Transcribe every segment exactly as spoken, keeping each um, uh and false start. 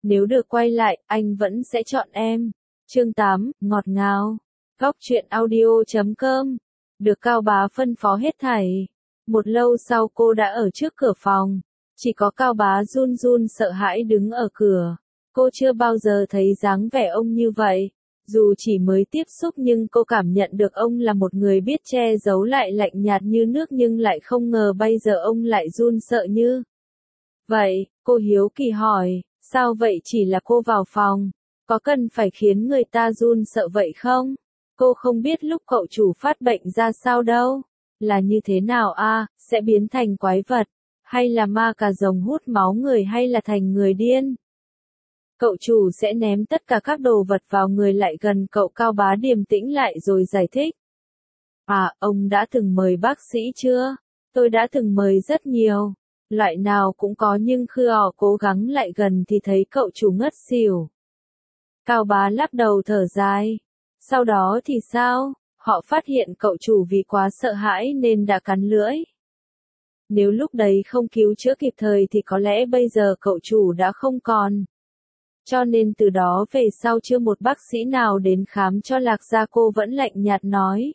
Nếu được quay lại, anh vẫn sẽ chọn em. Chương tám, ngọt ngào. Góc truyện audio chấm com. Được Cao Bá phân phó hết thảy. Một lâu sau cô đã ở trước cửa phòng. Chỉ có Cao Bá run run sợ hãi đứng ở cửa. Cô chưa bao giờ thấy dáng vẻ ông như vậy. Dù chỉ mới tiếp xúc nhưng cô cảm nhận được ông là một người biết che giấu lại lạnh nhạt như nước, nhưng lại không ngờ bây giờ ông lại run sợ như vậy. Cô hiếu kỳ hỏi, sao vậy, chỉ là cô vào phòng, có cần phải khiến người ta run sợ vậy không? Cô không biết lúc cậu chủ phát bệnh ra sao đâu. Là như thế nào a, sẽ biến thành quái vật, hay là ma cà rồng hút máu người, hay là thành người điên? Cậu chủ sẽ ném tất cả các đồ vật vào người lại gần cậu. Cao Bá điềm tĩnh lại rồi giải thích. À, ông đã từng mời bác sĩ chưa? Tôi đã từng mời rất nhiều. Loại nào cũng có, nhưng khi họ cố gắng lại gần thì thấy cậu chủ ngất xỉu. Cao Bá lắc đầu thở dài. Sau đó thì sao? Họ phát hiện cậu chủ vì quá sợ hãi nên đã cắn lưỡi. Nếu lúc đấy không cứu chữa kịp thời thì có lẽ bây giờ cậu chủ đã không còn. Cho nên từ đó về sau chưa một bác sĩ nào đến khám cho Lạc Gia. Cô vẫn lạnh nhạt nói.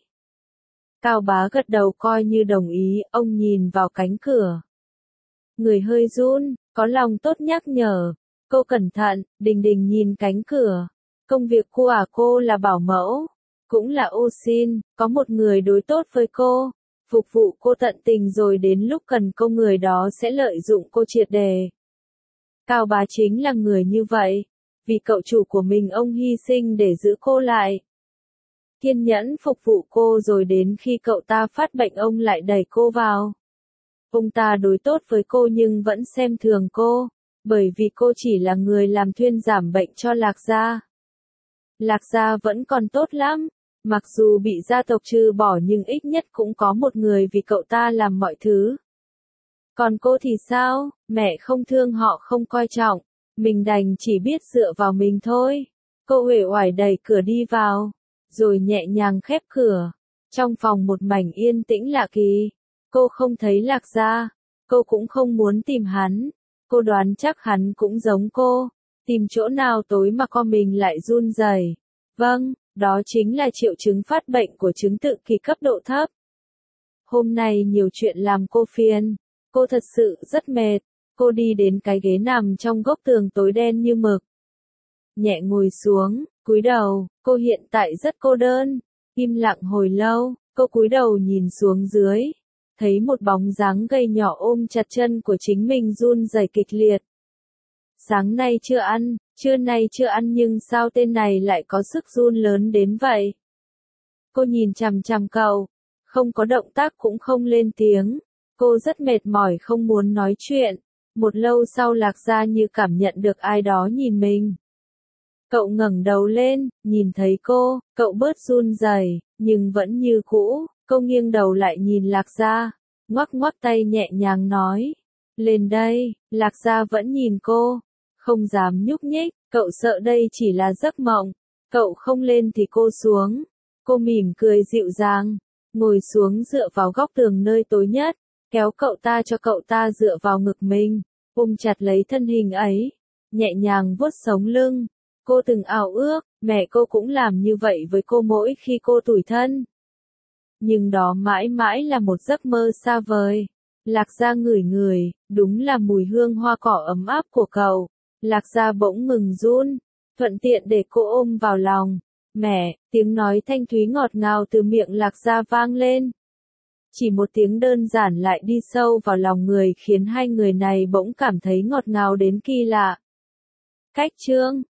Cao Bá gật đầu coi như đồng ý. Ông nhìn vào cánh cửa, người hơi run, có lòng tốt nhắc nhở. Cô cẩn thận. Đình Đình nhìn cánh cửa. Công việc cô à, cô là bảo mẫu, cũng là ô sin, có một người đối tốt với cô, phục vụ cô tận tình, rồi đến lúc cần cô người đó sẽ lợi dụng cô triệt đề. Cao Bá chính là người như vậy. Vì cậu chủ của mình ông hy sinh để giữ cô lại. Kiên nhẫn phục vụ cô, rồi đến khi cậu ta phát bệnh ông lại đẩy cô vào. Ông ta đối tốt với cô nhưng vẫn xem thường cô, bởi vì cô chỉ là người làm thuyên giảm bệnh cho Lạc Gia. Lạc Gia vẫn còn tốt lắm, mặc dù bị gia tộc trừ bỏ nhưng ít nhất cũng có một người vì cậu ta làm mọi thứ. Còn cô thì sao? Mẹ không thương họ, không coi trọng, mình đành chỉ biết dựa vào mình thôi. Cô uể oải đẩy cửa đi vào, rồi nhẹ nhàng khép cửa. Trong phòng một mảnh yên tĩnh lạ kỳ. Cô không thấy Lạc Gia, cô cũng không muốn tìm hắn. Cô đoán chắc hắn cũng giống cô, tìm chỗ nào tối mà con mình lại run rẩy. Vâng, đó chính là triệu chứng phát bệnh của chứng tự kỷ cấp độ thấp. Hôm nay nhiều chuyện làm cô phiền. Cô thật sự rất mệt. Cô đi đến cái ghế nằm trong góc tường tối đen như mực. Nhẹ ngồi xuống, cúi đầu. Cô hiện tại rất cô đơn. Im lặng hồi lâu, cô cúi đầu nhìn xuống dưới. Thấy một bóng dáng gầy nhỏ ôm chặt chân của chính mình run rẩy kịch liệt. Sáng nay chưa ăn, trưa nay chưa ăn, nhưng sao tên này lại có sức run lớn đến vậy? Cô nhìn chằm chằm cậu, không có động tác cũng không lên tiếng. Cô rất mệt mỏi không muốn nói chuyện. Một lâu sau Lạc Gia như cảm nhận được ai đó nhìn mình. Cậu ngẩng đầu lên, nhìn thấy cô, cậu bớt run rẩy, nhưng vẫn như cũ. Cô nghiêng đầu lại nhìn Lạc Gia, ngoắc ngoắc tay nhẹ nhàng nói. Lên đây. Lạc Gia vẫn nhìn cô, không dám nhúc nhích. Cậu sợ đây chỉ là giấc mộng. Cậu không lên thì cô xuống. Cô mỉm cười dịu dàng, ngồi xuống dựa vào góc tường nơi tối nhất, kéo cậu ta cho cậu ta dựa vào ngực mình, ôm chặt lấy thân hình ấy, nhẹ nhàng vuốt sống lưng. Cô từng ao ước, mẹ cô cũng làm như vậy với cô mỗi khi cô tủi thân. Nhưng đó mãi mãi là một giấc mơ xa vời. Lạc Gia ngửi ngửi, đúng là mùi hương hoa cỏ ấm áp của cậu. Lạc Gia bỗng ngừng run, thuận tiện để cô ôm vào lòng. Mẹ, tiếng nói thanh thúy ngọt ngào từ miệng Lạc Gia vang lên. Chỉ một tiếng đơn giản lại đi sâu vào lòng người, khiến hai người này bỗng cảm thấy ngọt ngào đến kỳ lạ. Cách chương